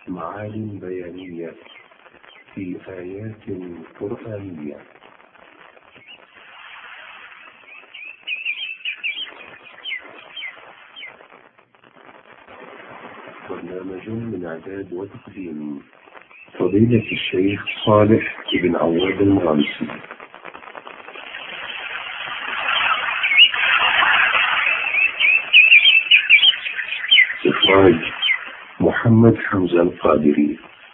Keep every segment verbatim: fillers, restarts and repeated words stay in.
معاني بيانية في آيات قرآنية. برنامج من إعداد وتقديم فضيلة الشيخ صالح بن عواد المغامسي. إخراج محمد حمزة القادري.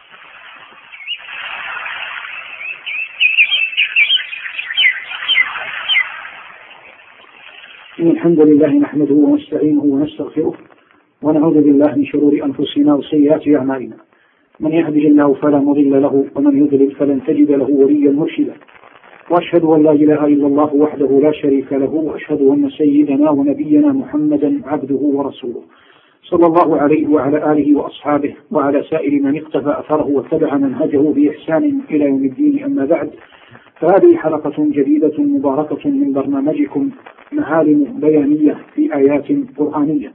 الحمد لله نحمده ونستعينه ونستغفره ونعوذ بالله من شرور أنفسنا وسيئات أعمالنا. من يهده الله فلا مضل له ومن يضلل فلن تجد له وليا مرشدا. وأشهد أن لا إله إلا الله وحده لا شريك له، وأشهد أن سيدنا ونبينا محمدا عبده ورسوله صلى الله عليه وعلى آله وأصحابه وعلى سائر من اقتفى أثره واتبع منهجه بإحسان إلى يوم الدين. أما بعد، فهذه حلقة جديدة مباركة من برنامجكم معالم بيانية في آيات قرآنية.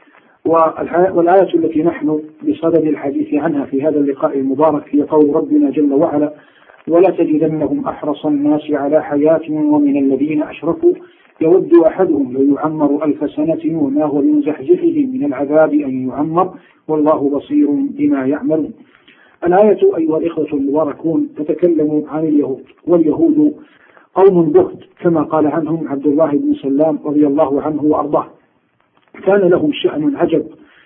والآية التي نحن بصدد الحديث عنها في هذا اللقاء المبارك هي قول ربنا جل وعلا: ولا تجدنهم أحرص الناس على حياة ومن الذين أشركوا يود أحدهم لو يعمر ألف سنة وما هو من زحزحه من العذاب أن يعمر والله بصير بما يعملون. الآية أيها الإخوة المباركون تتكلم عن اليهود، واليهود قوم بهت كما قال عنهم عبد الله بن سلام رضي الله عنه وأرضاه. كان لهم شأن عجب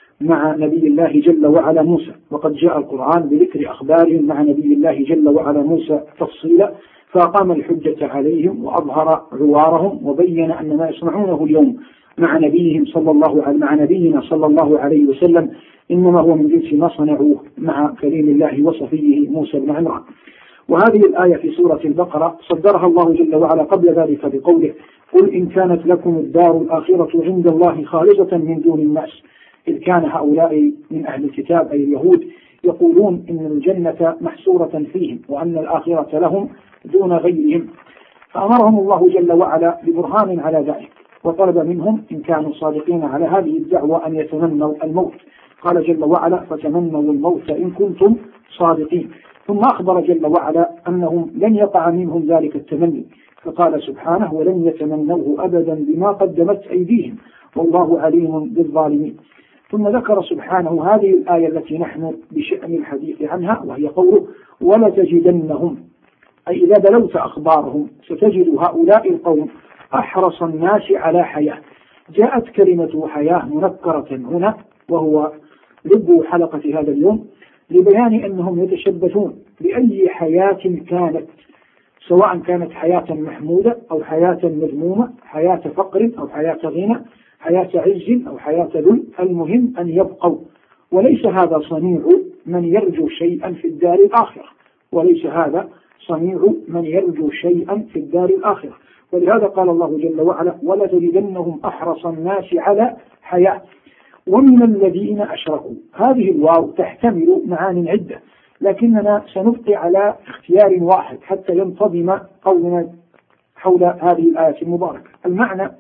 مع نبي الله جل وعلا موسى، وقد جاء القرآن بذكر أخبارهم مع نبي الله جل وعلا موسى تفصيلا، فأقام الحجة عليهم وأظهر عوارهم وبين أن ما يصنعونه اليوم مع نبيهم صلى الله عليه مع نبينا صلى الله عليه وسلم إنما هو من جنس ما صنعوه مع كريم الله وصفيه موسى بن عمران. وهذه الآية في سورة البقرة صدرها الله جل وعلا قبل ذلك بقوله: قل إن كانت لكم الدار الآخرة عند الله خالصة من دون الناس. إذ كان هؤلاء من أهل الكتاب أي اليهود يقولون إن الجنة محصورة فيهم وأن الآخرة لهم دون غيرهم، فأمرهم الله جل وعلا ببرهان على ذلك، وطلب منهم إن كانوا صادقين على هذه الدعوة أن يتمنوا الموت. قال جل وعلا: فتمنوا الموت إن كنتم صادقين. ثم أخبر جل وعلا أنهم لن يقع منهم ذلك التمني، فقال سبحانه: ولن يتمنوه أبدا بما قدمت أيديهم والله عليم بالظالمين. ثم ذكر سبحانه هذه الآية التي نحن بشأن الحديث عنها، وهي قوله: ولا تجدنهم، أي إذا بلوت أخبارهم ستجد هؤلاء القوم أحرص الناس على حياة. جاءت كلمة حياة منكرة هنا، وهو لب حلقة هذا اليوم، لبيان أنهم يتشبثون بأي حياة كانت، سواء كانت حياة محمودة أو حياة مذمومة، حياة فقر أو حياة غنى، حياة عز أو حياة ذل، المهم أن يبقوا. وليس هذا صنيع من يرجو شيئا في الدار الآخرة، وليس هذا صنيع من يرجو شيئا في الدار الآخرة. ولهذا قال الله جل وعلا: ولا تجدنهم أحرص الناس على حياة ومن الذين أشركوا. هذه الواو تحتمل معان عدة، لكننا سنبقي على اختيار واحد حتى ينتظم قولنا حول هذه الآية المباركة. المعنى: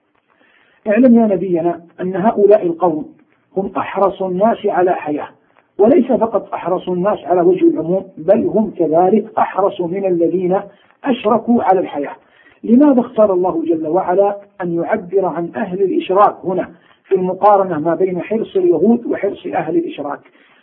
اعلم يا نبينا أن هؤلاء القوم هم أحرص الناس على حياة، وليس فقط أحرص الناس على وجه العموم، بل هم كذلك أحرص من الذين أشركوا على الحياة. لماذا اختار الله جل وعلا أن يعبر عن أهل الإشراك هنا في المقارنة ما بين حرص اليهود وحرص أهل الإشراك؟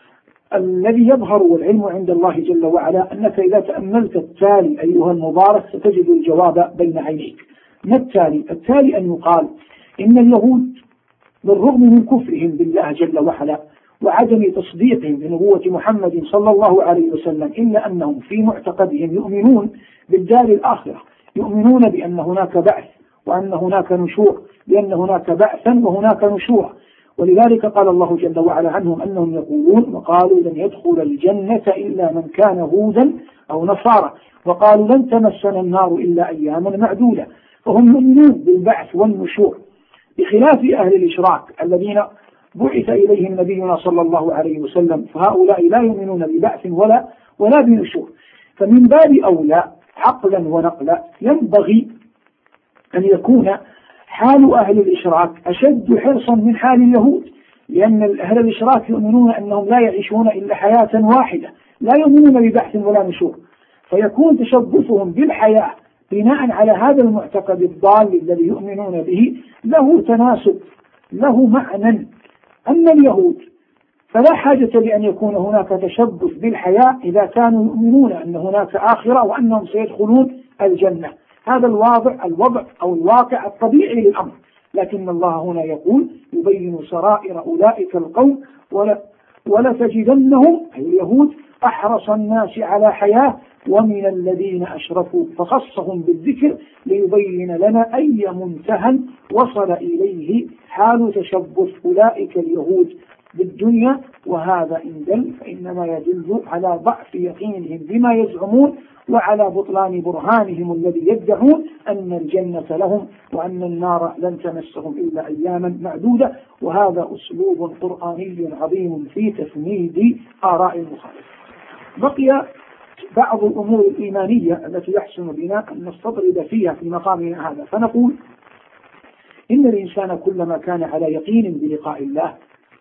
الذي يظهر والعلم عند الله جل وعلا أنك إذا تأملت التالي أيها المبارك ستجد الجواب بين عينيك. ما التالي؟ التالي أن يقال إن اليهود بالرغم من كفرهم بالله جل وعلا وعدم تصديقهم بنبوة محمد صلى الله عليه وسلم، إلا أنهم في معتقدهم يؤمنون بالدار الآخرة، يؤمنون بأن هناك بعث وأن هناك نشور، بأن هناك بعثا وهناك نشورا. ولذلك قال الله جل وعلا عنهم أنهم يقولون: وقالوا لن يدخل الجنة إلا من كان هودا أو نصارى، وقالوا لن تمسنا النار إلا أياما معدودة. فهم يؤمنون بالبعث والنشور، بخلاف أهل الإشراك الذين بعث إليهم نبينا صلى الله عليه وسلم، فهؤلاء لا يؤمنون ببعث ولا ولا بنشور. فمن باب أولى عقلا ونقلا ينبغي أن يكون حال أهل الإشراك أشد حرصا من حال اليهود، لأن أهل الإشراك يؤمنون أنهم لا يعيشون إلا حياة واحدة، لا يؤمنون ببعث ولا نشور، فيكون تشبثهم بالحياة بناء على هذا المعتقد الضال الذي يؤمنون به له تناسب، له معنى. أما اليهود فلا حاجة لأن يكون هناك تشبث بالحياة إذا كانوا يؤمنون أن هناك آخرة وأنهم سيدخلون الجنة، هذا الواضع الوضع أو الواقع الطبيعي للأمر. لكن الله هنا يقول يبين سرائر أولئك القوم ولا ولتجدنهم أي اليهود أحرص الناس على حياة ومن الذين أشركوا، فخصهم بالذكر ليبين لنا أي منتهى وصل إليه حال تشبث أولئك اليهود بالدنيا. وهذا إن دل فإنما يدل على ضعف يقينهم بما يزعمون وعلى بطلان برهانهم الذي يدعون أن الجنة لهم وأن النار لن تمسهم إلا أياما معدودة. وهذا أسلوب قرآني عظيم في تفنيد آراء المخالف. بقي بعض الأمور الإيمانية التي يحسن بنا أن نستطرد فيها في مقامنا هذا، فنقول إن الإنسان كلما كان على يقين بلقاء الله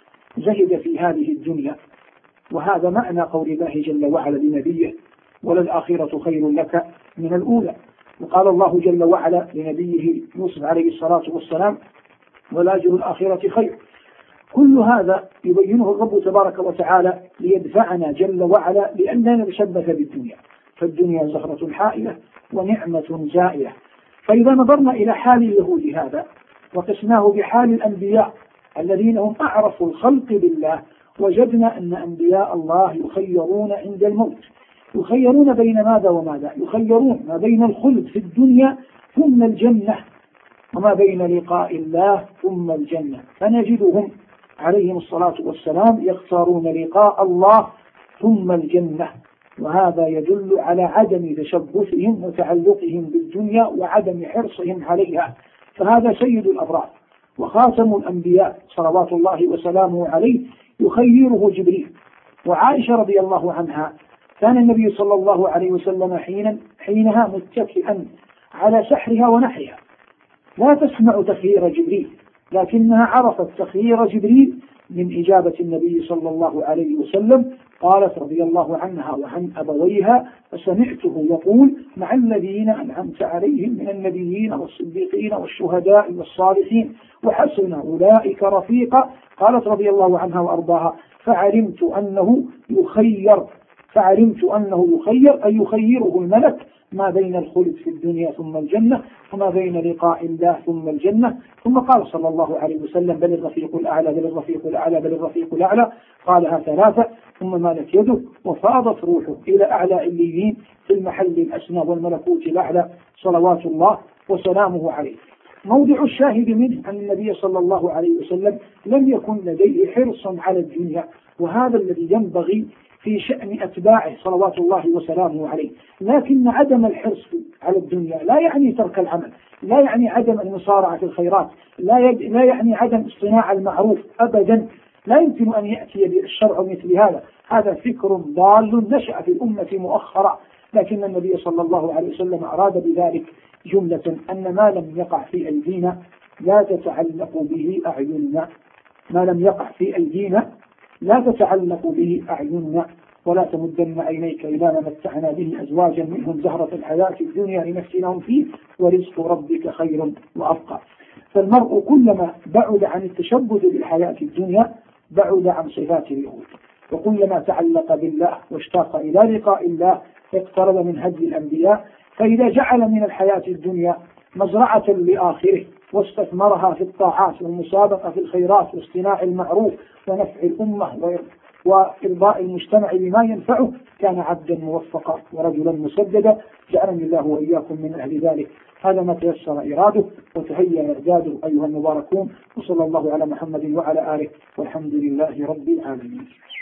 زهد في هذه الدنيا، وهذا معنى قول الله جل وعلا لنبيه وللآخرة خير لك من الأولى. وقال الله جل وعلا لنبيه يوسف عليه الصلاة والسلام والأجر الآخرة خير. كل هذا يبينه الرب تبارك وتعالى ليدفعنا جل وعلا لأننا نتشبث بالدنيا، فالدنيا زهرة حائلة ونعمة زائلة. فإذا نظرنا إلى حال اليهود هذا وقسناه بحال الأنبياء الذين هم أعرف الخلق بالله، وجدنا أن أنبياء الله يخيرون عند الموت، يخيرون بين ماذا وماذا؟ يخيرون ما بين الخلد في الدنيا ثم الجنة، وما بين لقاء الله ثم الجنة. فنجدهم عليهم الصلاة والسلام يختارون لقاء الله ثم الجنة، وهذا يدل على عدم تشبثهم وتعلقهم بالدنيا وعدم حرصهم عليها. فهذا سيد الأبرار وخاتم الأنبياء صلوات الله وسلامه عليه يخيره جبريل. وعائشة رضي الله عنها كان النبي صلى الله عليه وسلم حين حينها متكئا على سحرها ونحرها، لا تسمع تخيير جبريل، لكنها عرفت تخيير جبريل من إجابة النبي صلى الله عليه وسلم. قالت رضي الله عنها وعن أبويها فسمعته يقول مع الذين أنعمت عليهم من النبيين والصديقين والشهداء والصالحين وحسن أولئك رفيقا. قالت رضي الله عنها وأرضاها فعلمت أنه يخير فعلمت أنه يخير أي يخيره الملك ما بين الخلد في الدنيا ثم الجنة وما بين لقاء الله ثم الجنة. ثم قال صلى الله عليه وسلم بل الرفيق الأعلى بل الرفيق الأعلى بل الرفيق الأعلى، قالها ثلاثة ثم مالت يده وفاضت روحه إلى أعلى عليين في المحل الأسنى والملكوت الأعلى صلوات الله وسلامه عليه. موضع الشاهد منه أن النبي صلى الله عليه وسلم لم يكن لديه حرص على الدنيا، وهذا الذي ينبغي في شأن أتباعه صلوات الله وسلامه عليه. لكن عدم الحرص على الدنيا لا يعني ترك العمل، لا يعني عدم المصارعة في الخيرات، لا, يد... لا يعني عدم اصطناع المعروف أبدا. لا يمكن أن يأتي بالشرع مثل هذا، هذا فكر ضال نشأ في الأمة مؤخرا. لكن النبي صلى الله عليه وسلم أراد بذلك جملة أن ما لم يقع في أيدينا لا تتعلق به أعيننا، ما لم يقع في أيدينا لا تتعلق به أعيننا، ولا تمدن عينيك إلى ما متعنا به أزواجا منهم زهرة الحياة الدنيا لنفسنهم فيه ورزق ربك خير وأبقى. فالمرء كلما بعد عن التشبث بالحياة الدنيا بعد عن صفات اليهود، وكلما تعلق بالله واشتاق إلى لقاء الله اقترب من هدي الأنبياء. فإذا جعل من الحياة الدنيا مزرعة لآخره واستثمرها في الطاعات والمسابقة في الخيرات واصطناع المعروف ونفع الأمة وإرضاء المجتمع بما ينفعه كان عبدا موفقا ورجلا مسددا. جعلني الله وإياكم من أهل ذلك. هذا ما تيسر إراده وتهيأ إعداده أيها المباركون، وصلى الله على محمد وعلى آله والحمد لله رب العالمين.